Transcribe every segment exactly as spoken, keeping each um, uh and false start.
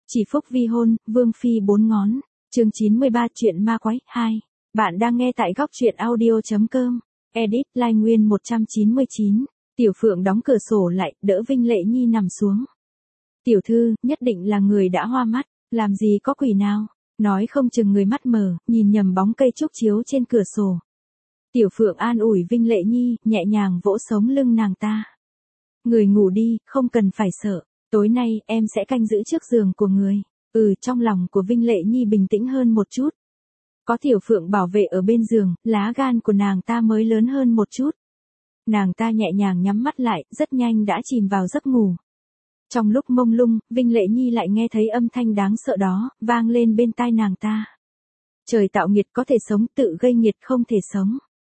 Chỉ phúc vi hôn, vương phi bốn ngón. Chương chín mươi ba chuyện ma quái hai. Bạn đang nghe tại góc truyện audio.com. Edit Lai Nguyên một trăm chín mươi chín. Tiểu Phượng đóng cửa sổ lại, đỡ Vinh Lệ Nhi nằm xuống. Tiểu thư, nhất định là người đã hoa mắt, làm gì có quỷ nào. Nói không chừng người mắt mờ, nhìn nhầm bóng cây trúc chiếu trên cửa sổ. Tiểu Phượng an ủi Vinh Lệ Nhi, nhẹ nhàng vỗ sống lưng nàng ta. Người ngủ đi, không cần phải sợ. Tối nay, em sẽ canh giữ trước giường của người. Ừ, trong lòng của Vinh Lệ Nhi bình tĩnh hơn một chút. Có Tiểu Phượng bảo vệ ở bên giường, lá gan của nàng ta mới lớn hơn một chút. Nàng ta nhẹ nhàng nhắm mắt lại, rất nhanh đã chìm vào giấc ngủ. Trong lúc mông lung, Vinh Lệ Nhi lại nghe thấy âm thanh đáng sợ đó, vang lên bên tai nàng ta. Trời tạo nghiệt có thể sống, tự gây nghiệt không thể sống.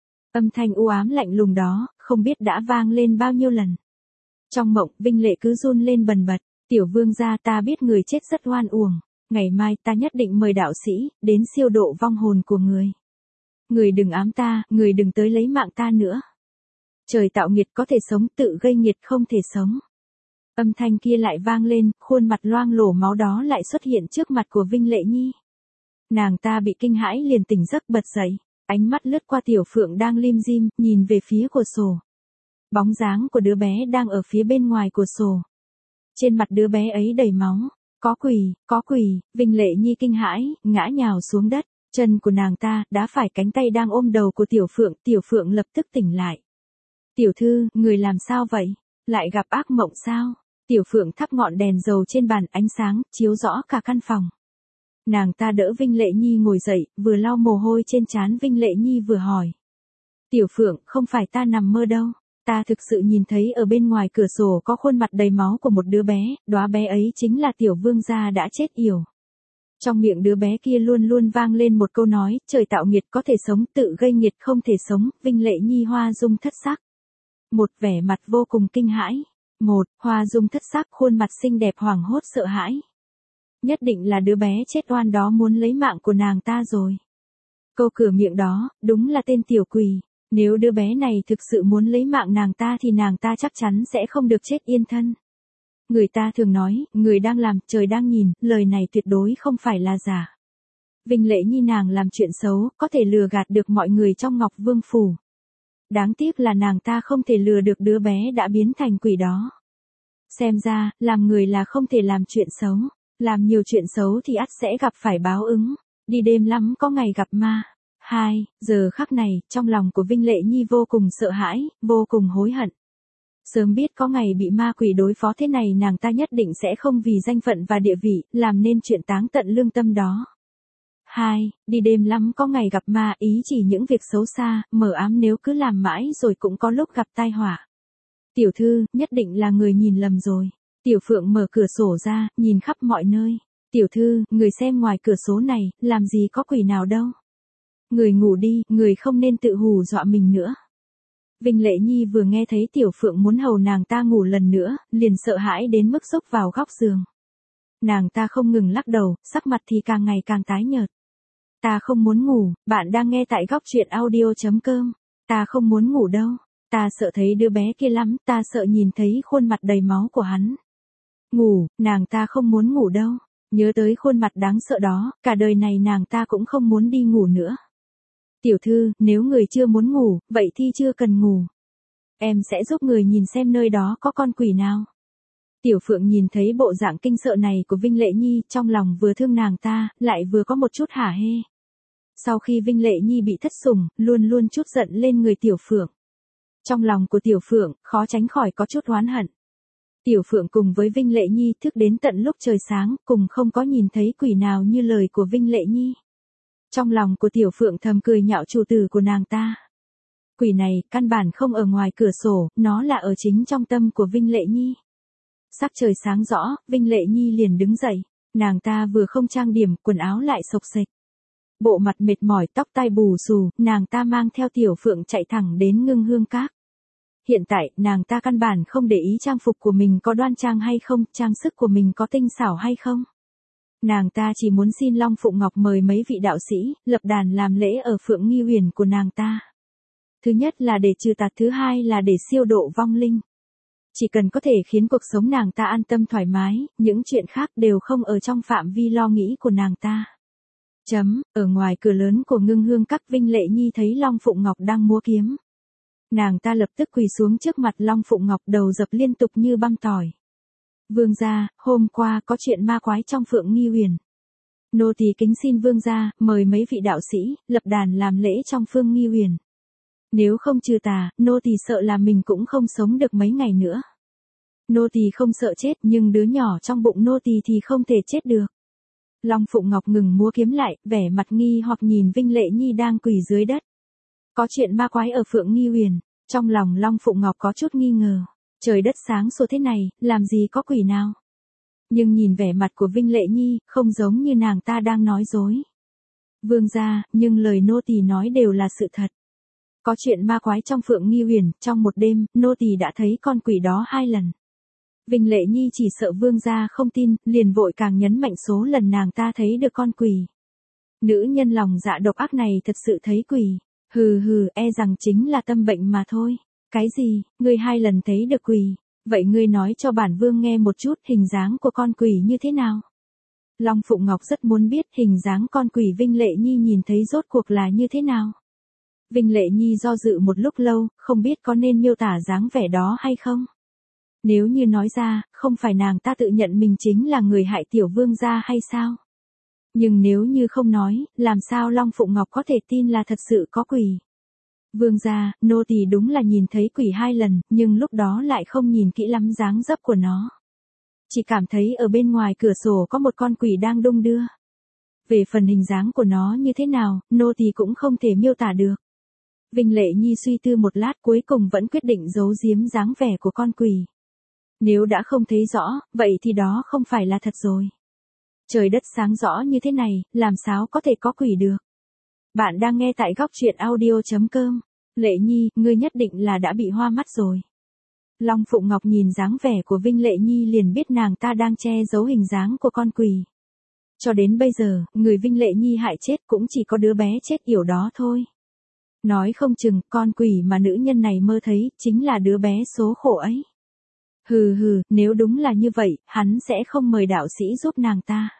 Âm thanh u ám lạnh lùng đó, không biết đã vang lên bao nhiêu lần. Trong mộng, Vinh Lệ cứ run lên bần bật. Tiểu vương gia, ta biết người chết rất oan uổng. Ngày mai ta nhất định mời đạo sĩ, đến siêu độ vong hồn của người. Người đừng ám ta, người đừng tới lấy mạng ta nữa. Trời tạo nghiệt có thể sống, tự gây nghiệt không thể sống. Âm thanh kia lại vang lên, khuôn mặt loang lổ máu đó lại xuất hiện trước mặt của Vinh Lệ Nhi. Nàng ta bị kinh hãi liền tỉnh giấc bật dậy, ánh mắt lướt qua Tiểu Phượng đang lim dim, nhìn về phía cửa sổ. Bóng dáng của đứa bé đang ở phía bên ngoài cửa sổ. Trên mặt đứa bé ấy đầy máu. Có quỷ, có quỷ. Vinh Lệ Nhi kinh hãi, ngã nhào xuống đất. Chân của nàng ta đã phải cánh tay đang ôm đầu của Tiểu Phượng. Tiểu Phượng lập tức tỉnh lại. Tiểu thư, người làm sao vậy? Lại gặp ác mộng sao? Tiểu Phượng thắp ngọn đèn dầu trên bàn, ánh sáng chiếu rõ cả căn phòng. Nàng ta đỡ Vinh Lệ Nhi ngồi dậy, vừa lau mồ hôi trên trán Vinh Lệ Nhi vừa hỏi. Tiểu Phượng, không phải ta nằm mơ đâu. Ta thực sự nhìn thấy ở bên ngoài cửa sổ có khuôn mặt đầy máu của một đứa bé, đóa bé ấy chính là tiểu vương gia đã chết yểu. Trong miệng đứa bé kia luôn luôn vang lên một câu nói, trời tạo nghiệt có thể sống, tự gây nghiệt không thể sống. Vinh Lệ Nhi hoa dung thất sắc. Một, vẻ mặt vô cùng kinh hãi. Một, hoa dung thất sắc, khuôn mặt xinh đẹp hoảng hốt sợ hãi. Nhất định là đứa bé chết oan đó muốn lấy mạng của nàng ta rồi. Câu cửa miệng đó, đúng là tên tiểu quỷ. Nếu đứa bé này thực sự muốn lấy mạng nàng ta thì nàng ta chắc chắn sẽ không được chết yên thân. Người ta thường nói, người đang làm, trời đang nhìn, lời này tuyệt đối không phải là giả. Vinh Lệ Nhi nàng làm chuyện xấu, có thể lừa gạt được mọi người trong Ngọc Vương Phủ. Đáng tiếc là nàng ta không thể lừa được đứa bé đã biến thành quỷ đó. Xem ra, làm người là không thể làm chuyện xấu. Làm nhiều chuyện xấu thì ắt sẽ gặp phải báo ứng. Đi đêm lắm có ngày gặp ma. Hai, giờ khắc này, trong lòng của Vinh Lệ Nhi vô cùng sợ hãi, vô cùng hối hận. Sớm biết có ngày bị ma quỷ đối phó thế này nàng ta nhất định sẽ không vì danh phận và địa vị, làm nên chuyện táng tận lương tâm đó. Hai, đi đêm lắm có ngày gặp ma, ý chỉ những việc xấu xa, mờ ám nếu cứ làm mãi rồi cũng có lúc gặp tai họa. Tiểu thư, nhất định là người nhìn lầm rồi. Tiểu Phượng mở cửa sổ ra, nhìn khắp mọi nơi. Tiểu thư, người xem ngoài cửa sổ này, làm gì có quỷ nào đâu. Người ngủ đi, người không nên tự hù dọa mình nữa. Vinh Lệ Nhi vừa nghe thấy Tiểu Phượng muốn hầu nàng ta ngủ lần nữa, liền sợ hãi đến mức xúc vào góc giường. Nàng ta không ngừng lắc đầu, sắc mặt thì càng ngày càng tái nhợt. Ta không muốn ngủ, bạn đang nghe tại góc truyện audio.com. Ta không muốn ngủ đâu. Ta sợ thấy đứa bé kia lắm, ta sợ nhìn thấy khuôn mặt đầy máu của hắn. Ngủ, nàng ta không muốn ngủ đâu. Nhớ tới khuôn mặt đáng sợ đó, cả đời này nàng ta cũng không muốn đi ngủ nữa. Tiểu thư, nếu người chưa muốn ngủ, vậy thì chưa cần ngủ. Em sẽ giúp người nhìn xem nơi đó có con quỷ nào. Tiểu Phượng nhìn thấy bộ dạng kinh sợ này của Vinh Lệ Nhi, trong lòng vừa thương nàng ta, lại vừa có một chút hả hê. Sau khi Vinh Lệ Nhi bị thất sủng, luôn luôn chút giận lên người Tiểu Phượng. Trong lòng của Tiểu Phượng, khó tránh khỏi có chút oán hận. Tiểu Phượng cùng với Vinh Lệ Nhi thức đến tận lúc trời sáng, cùng không có nhìn thấy quỷ nào như lời của Vinh Lệ Nhi. Trong lòng của Tiểu Phượng thầm cười nhạo chủ tử của nàng ta. Quỷ này, căn bản không ở ngoài cửa sổ, nó là ở chính trong tâm của Vinh Lệ Nhi. Sắc trời sáng rõ, Vinh Lệ Nhi liền đứng dậy. Nàng ta vừa không trang điểm, quần áo lại xộc xệch. Bộ mặt mệt mỏi, tóc tai bù xù, nàng ta mang theo Tiểu Phượng chạy thẳng đến Ngưng Hương Các. Hiện tại, nàng ta căn bản không để ý trang phục của mình có đoan trang hay không, trang sức của mình có tinh xảo hay không. Nàng ta chỉ muốn xin Long Phụng Ngọc mời mấy vị đạo sĩ, lập đàn làm lễ ở Phượng Nghi Huyền của nàng ta. Thứ nhất là để trừ tà, thứ hai là để siêu độ vong linh. Chỉ cần có thể khiến cuộc sống nàng ta an tâm thoải mái, những chuyện khác đều không ở trong phạm vi lo nghĩ của nàng ta. Chấm, ở ngoài cửa lớn của Ngưng Hương Các, Vinh Lệ Nhi thấy Long Phụng Ngọc đang múa kiếm. Nàng ta lập tức quỳ xuống trước mặt Long Phụng Ngọc, đầu dập liên tục như băm tỏi. Vương gia, hôm qua có chuyện ma quái trong Phượng Nghi Huyền. Nô tỳ kính xin vương gia, mời mấy vị đạo sĩ, lập đàn làm lễ trong Phượng Nghi Huyền. Nếu không trừ tà, nô tỳ sợ là mình cũng không sống được mấy ngày nữa. Nô tỳ không sợ chết, nhưng đứa nhỏ trong bụng nô tỳ thì không thể chết được. Long Phụng Ngọc ngừng múa kiếm lại, vẻ mặt nghi hoặc nhìn Vinh Lệ Nhi đang quỳ dưới đất. Có chuyện ma quái ở Phượng Nghi Huyền, trong lòng Long Phụng Ngọc có chút nghi ngờ. Trời đất sáng sủa thế này, làm gì có quỷ nào. Nhưng nhìn vẻ mặt của Vinh Lệ Nhi, không giống như nàng ta đang nói dối. Vương gia, nhưng lời nô tỳ nói đều là sự thật. Có chuyện ma quái trong Phượng Nghi Huyền, trong một đêm, nô tỳ đã thấy con quỷ đó hai lần. Vinh Lệ Nhi chỉ sợ vương gia không tin, liền vội càng nhấn mạnh số lần nàng ta thấy được con quỷ. Nữ nhân lòng dạ độc ác này thật sự thấy quỷ. Hừ hừ, e rằng chính là tâm bệnh mà thôi. Cái gì, ngươi hai lần thấy được quỷ, vậy ngươi nói cho bản vương nghe một chút hình dáng của con quỷ như thế nào? Long Phụng Ngọc rất muốn biết hình dáng con quỷ Vinh Lệ Nhi nhìn thấy rốt cuộc là như thế nào. Vinh Lệ Nhi do dự một lúc lâu, không biết có nên miêu tả dáng vẻ đó hay không. Nếu như nói ra, không phải nàng ta tự nhận mình chính là người hại tiểu vương gia hay sao? Nhưng nếu như không nói, làm sao Long Phụng Ngọc có thể tin là thật sự có quỷ? Vương gia, nô tỳ đúng là nhìn thấy quỷ hai lần, nhưng lúc đó lại không nhìn kỹ lắm dáng dấp của nó. Chỉ cảm thấy ở bên ngoài cửa sổ có một con quỷ đang đung đưa. Về phần hình dáng của nó như thế nào, nô tỳ cũng không thể miêu tả được. Vinh Lệ Nhi suy tư một lát, cuối cùng vẫn quyết định giấu giếm dáng vẻ của con quỷ. Nếu đã không thấy rõ, vậy thì đó không phải là thật rồi. Trời đất sáng rõ như thế này, làm sao có thể có quỷ được. Bạn đang nghe tại góc truyện audio chấm com. Lệ Nhi, ngươi nhất định là đã bị hoa mắt rồi. Long Phụng Ngọc nhìn dáng vẻ của Vinh Lệ Nhi liền biết nàng ta đang che giấu hình dáng của con quỷ. Cho đến bây giờ, người Vinh Lệ Nhi hại chết cũng chỉ có đứa bé chết yểu đó thôi. Nói không chừng, con quỷ mà nữ nhân này mơ thấy, chính là đứa bé số khổ ấy. Hừ hừ, nếu đúng là như vậy, hắn sẽ không mời đạo sĩ giúp nàng ta.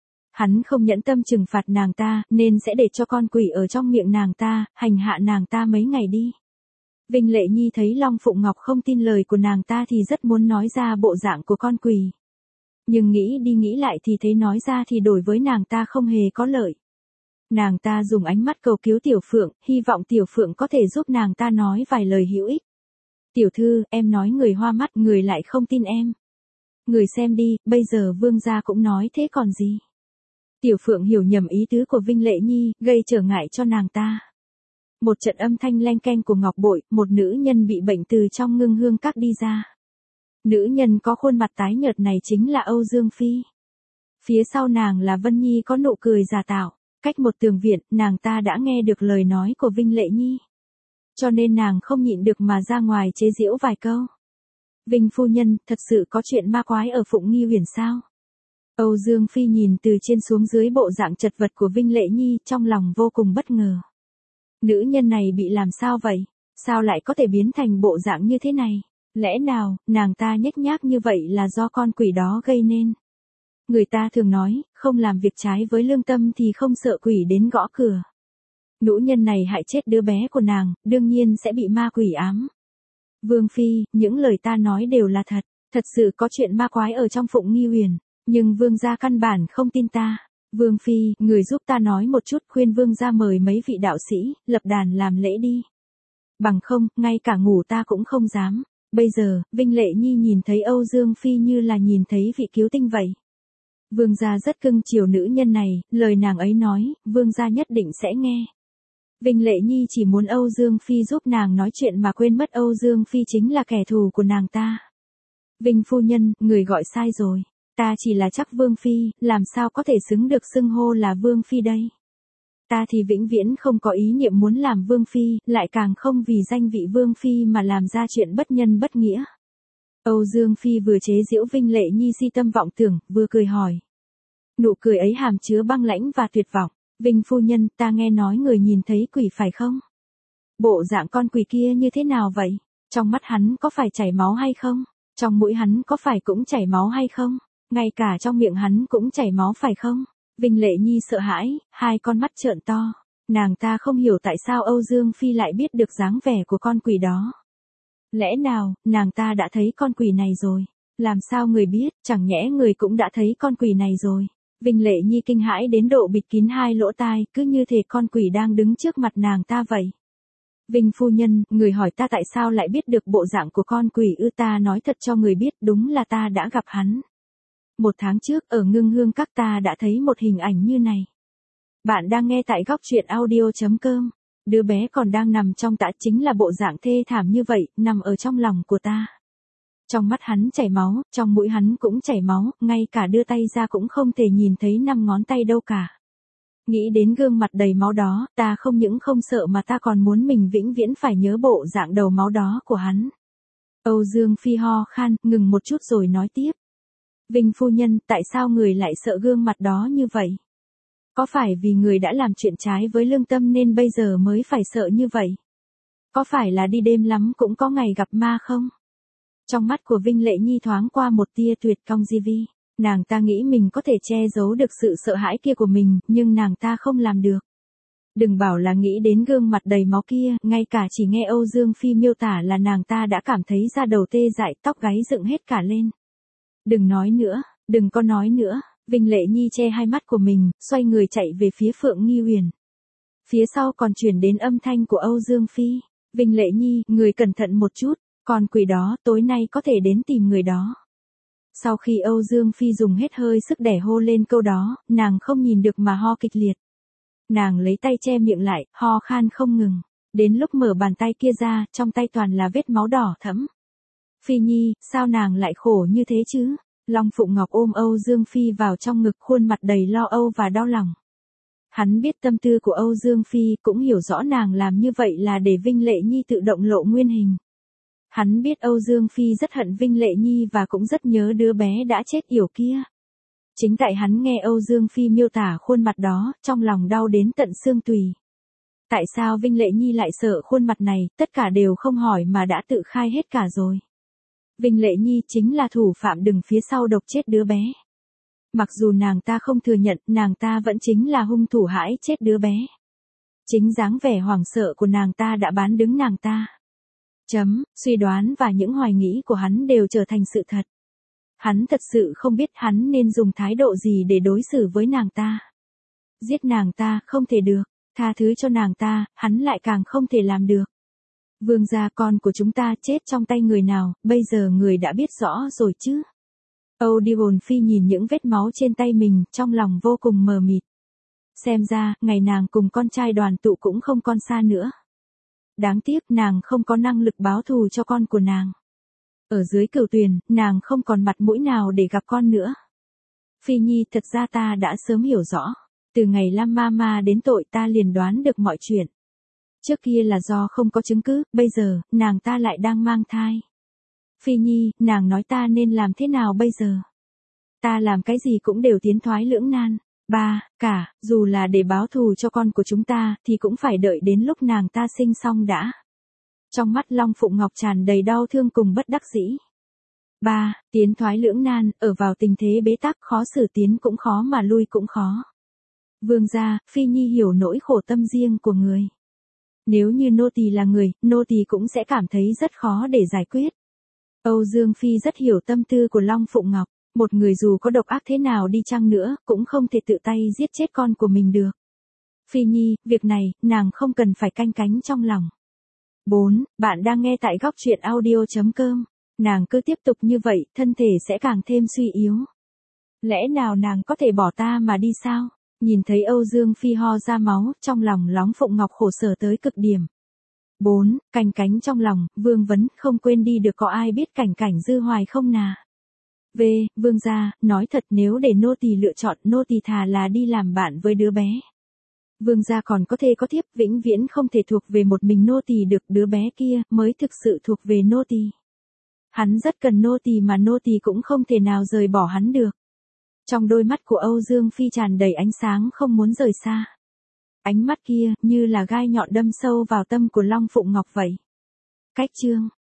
Hắn không nhẫn tâm trừng phạt nàng ta, nên sẽ để cho con quỷ ở trong miệng nàng ta, hành hạ nàng ta mấy ngày đi. Vinh Lệ Nhi thấy Long Phụng Ngọc không tin lời của nàng ta thì rất muốn nói ra bộ dạng của con quỷ. Nhưng nghĩ đi nghĩ lại thì thấy nói ra thì đối với nàng ta không hề có lợi. Nàng ta dùng ánh mắt cầu cứu Tiểu Phượng, hy vọng Tiểu Phượng có thể giúp nàng ta nói vài lời hữu ích. Tiểu thư, em nói người hoa mắt, người lại không tin em. Người xem đi, bây giờ vương gia cũng nói thế còn gì. Tiểu Phượng hiểu nhầm ý tứ của Vinh Lệ Nhi, gây trở ngại cho nàng ta. Một trận âm thanh leng keng của ngọc bội, một nữ nhân bị bệnh từ trong Ngưng Hương Các đi ra. Nữ nhân có khuôn mặt tái nhợt này chính là Âu Dương Phi. Phía sau nàng là Vân Nhi có nụ cười giả tạo. Cách một tường viện, nàng ta đã nghe được lời nói của Vinh Lệ Nhi. Cho nên nàng không nhịn được mà ra ngoài chế giễu vài câu. Vinh phu nhân, thật sự có chuyện ma quái ở Phụng Nghi Huyền sao? Âu Dương Phi nhìn từ trên xuống dưới bộ dạng chật vật của Vinh Lệ Nhi, trong lòng vô cùng bất ngờ. Nữ nhân này bị làm sao vậy? Sao lại có thể biến thành bộ dạng như thế này? Lẽ nào, nàng ta nhếch nhác như vậy là do con quỷ đó gây nên? Người ta thường nói, không làm việc trái với lương tâm thì không sợ quỷ đến gõ cửa. Nữ nhân này hại chết đứa bé của nàng, đương nhiên sẽ bị ma quỷ ám. Vương Phi, những lời ta nói đều là thật, thật sự có chuyện ma quái ở trong Phụng Nghi Huyền, nhưng vương gia căn bản không tin ta. Vương Phi, người giúp ta nói một chút, khuyên vương gia mời mấy vị đạo sĩ, lập đàn làm lễ đi. Bằng không, ngay cả ngủ ta cũng không dám. Bây giờ, Vinh Lệ Nhi nhìn thấy Âu Dương Phi như là nhìn thấy vị cứu tinh vậy. Vương gia rất cưng chiều nữ nhân này, lời nàng ấy nói, vương gia nhất định sẽ nghe. Vinh Lệ Nhi chỉ muốn Âu Dương Phi giúp nàng nói chuyện mà quên mất Âu Dương Phi chính là kẻ thù của nàng ta. Vinh phu nhân, người gọi sai rồi. Ta chỉ là chắc Vương Phi, làm sao có thể xứng được xưng hô là Vương Phi đây. Ta thì vĩnh viễn không có ý niệm muốn làm Vương Phi, lại càng không vì danh vị Vương Phi mà làm ra chuyện bất nhân bất nghĩa. Âu Dương Phi vừa chế giễu Vinh Lệ Nhi si tâm vọng tưởng, vừa cười hỏi. Nụ cười ấy hàm chứa băng lãnh và tuyệt vọng. Vinh phu nhân, ta nghe nói người nhìn thấy quỷ phải không? Bộ dạng con quỷ kia như thế nào vậy? Trong mắt hắn có phải chảy máu hay không? Trong mũi hắn có phải cũng chảy máu hay không? Ngay cả trong miệng hắn cũng chảy máu phải không? Vinh Lệ Nhi sợ hãi, hai con mắt trợn to. Nàng ta không hiểu tại sao Âu Dương Phi lại biết được dáng vẻ của con quỷ đó. Lẽ nào, nàng ta đã thấy con quỷ này rồi? Làm sao người biết, chẳng nhẽ người cũng đã thấy con quỷ này rồi? Vinh Lệ Nhi kinh hãi đến độ bịt kín hai lỗ tai, cứ như thể con quỷ đang đứng trước mặt nàng ta vậy. Vinh phu nhân, người hỏi ta tại sao lại biết được bộ dạng của con quỷ ư? Ta nói thật cho người biết, đúng là ta đã gặp hắn. Một tháng trước, ở Ngưng Hương Các ta đã thấy một hình ảnh như này. Bạn đang nghe tại góc truyện audio.com. Đứa bé còn đang nằm trong tã chính là bộ dạng thê thảm như vậy, nằm ở trong lòng của ta. Trong mắt hắn chảy máu, trong mũi hắn cũng chảy máu, ngay cả đưa tay ra cũng không thể nhìn thấy năm ngón tay đâu cả. Nghĩ đến gương mặt đầy máu đó, ta không những không sợ mà ta còn muốn mình vĩnh viễn phải nhớ bộ dạng đầu máu đó của hắn. Âu Dương Phi ho khan, ngừng một chút rồi nói tiếp. Vinh phu nhân, tại sao người lại sợ gương mặt đó như vậy? Có phải vì người đã làm chuyện trái với lương tâm nên bây giờ mới phải sợ như vậy? Có phải là đi đêm lắm cũng có ngày gặp ma không? Trong mắt của Vinh Lệ Nhi thoáng qua một tia tuyệt cong di vi. Nàng ta nghĩ mình có thể che giấu được sự sợ hãi kia của mình, nhưng nàng ta không làm được. Đừng bảo là nghĩ đến gương mặt đầy máu kia, ngay cả chỉ nghe Âu Dương Phi miêu tả là nàng ta đã cảm thấy da đầu tê dại, tóc gáy dựng hết cả lên. Đừng nói nữa, đừng có nói nữa. Vinh Lệ Nhi che hai mắt của mình, xoay người chạy về phía Phượng Nghi Huyền. Phía sau còn truyền đến âm thanh của Âu Dương Phi. Vinh Lệ Nhi, người cẩn thận một chút, con quỷ đó tối nay có thể đến tìm người đó. Sau khi Âu Dương Phi dùng hết hơi sức để hô lên câu đó, nàng không nhìn được mà ho kịch liệt. Nàng lấy tay che miệng lại, ho khan không ngừng. Đến lúc mở bàn tay kia ra, trong tay toàn là vết máu đỏ thẫm. Phi Nhi, sao nàng lại khổ như thế chứ? Long Phụng Ngọc ôm Âu Dương Phi vào trong ngực, khuôn mặt đầy lo âu và đau lòng. Hắn biết tâm tư của Âu Dương Phi, cũng hiểu rõ nàng làm như vậy là để Vinh Lệ Nhi tự động lộ nguyên hình. Hắn biết Âu Dương Phi rất hận Vinh Lệ Nhi và cũng rất nhớ đứa bé đã chết yểu kia. Chính tại hắn nghe Âu Dương Phi miêu tả khuôn mặt đó, trong lòng đau đến tận xương tùy. Tại sao Vinh Lệ Nhi lại sợ khuôn mặt này, tất cả đều không hỏi mà đã tự khai hết cả rồi. Vinh Lệ Nhi chính là thủ phạm đứng phía sau độc chết đứa bé. Mặc dù nàng ta không thừa nhận, nàng ta vẫn chính là hung thủ hãi chết đứa bé. Chính dáng vẻ hoảng sợ của nàng ta đã bán đứng nàng ta. Chấm, suy đoán và những hoài nghĩ của hắn đều trở thành sự thật. Hắn thật sự không biết hắn nên dùng thái độ gì để đối xử với nàng ta. Giết nàng ta, không thể được. Tha thứ cho nàng ta, hắn lại càng không thể làm được. Vương gia, con của chúng ta chết trong tay người nào, bây giờ người đã biết rõ rồi chứ. Âu Đi Hồn Phi nhìn những vết máu trên tay mình, trong lòng vô cùng mờ mịt. Xem ra, ngày nàng cùng con trai đoàn tụ cũng không còn xa nữa. Đáng tiếc nàng không có năng lực báo thù cho con của nàng. Ở dưới Cửu Tuyền, nàng không còn mặt mũi nào để gặp con nữa. Phi Nhi, thật ra ta đã sớm hiểu rõ. Từ ngày Lam Ma Ma đến tội ta liền đoán được mọi chuyện. Trước kia là do không có chứng cứ, bây giờ, nàng ta lại đang mang thai. Phi Nhi, nàng nói ta nên làm thế nào bây giờ? Ta làm cái gì cũng đều tiến thoái lưỡng nan. Ba, cả, dù là để báo thù cho con của chúng ta, thì cũng phải đợi đến lúc nàng ta sinh xong đã. Trong mắt Long Phụng Ngọc tràn đầy đau thương cùng bất đắc dĩ. Ba, tiến thoái lưỡng nan, ở vào tình thế bế tắc, khó xử tiến cũng khó mà lui cũng khó. Vương gia, Phi Nhi hiểu nỗi khổ tâm riêng của người. Nếu như nô tỳ là người, nô tỳ cũng sẽ cảm thấy rất khó để giải quyết. Âu Dương Phi rất hiểu tâm tư của Long Phụng Ngọc. Một người dù có độc ác thế nào đi chăng nữa, cũng không thể tự tay giết chết con của mình được. Phi Nhi, việc này, nàng không cần phải canh cánh trong lòng. bốn. Bạn đang nghe tại góc truyện audio.com. Nàng cứ tiếp tục như vậy, thân thể sẽ càng thêm suy yếu. Lẽ nào nàng có thể bỏ ta mà đi sao? Nhìn thấy Âu Dương Phi ho ra máu, trong lòng Long Phụng Ngọc khổ sở tới cực điểm. bốn. Canh cánh trong lòng, vương vấn, không quên đi được, có ai biết cảnh cảnh dư hoài không nà? V. Vương gia, nói thật, nếu để nô tỳ lựa chọn, nô tỳ thà là đi làm bạn với đứa bé. Vương gia còn có thể có thiếp, vĩnh viễn không thể thuộc về một mình nô tỳ được, đứa bé kia mới thực sự thuộc về nô tỳ. Hắn rất cần nô tỳ mà nô tỳ cũng không thể nào rời bỏ hắn được. Trong đôi mắt của Âu Dương Phi tràn đầy ánh sáng không muốn rời xa. Ánh mắt kia như là gai nhọn đâm sâu vào tâm của Long Phụng Ngọc vậy. Cách chương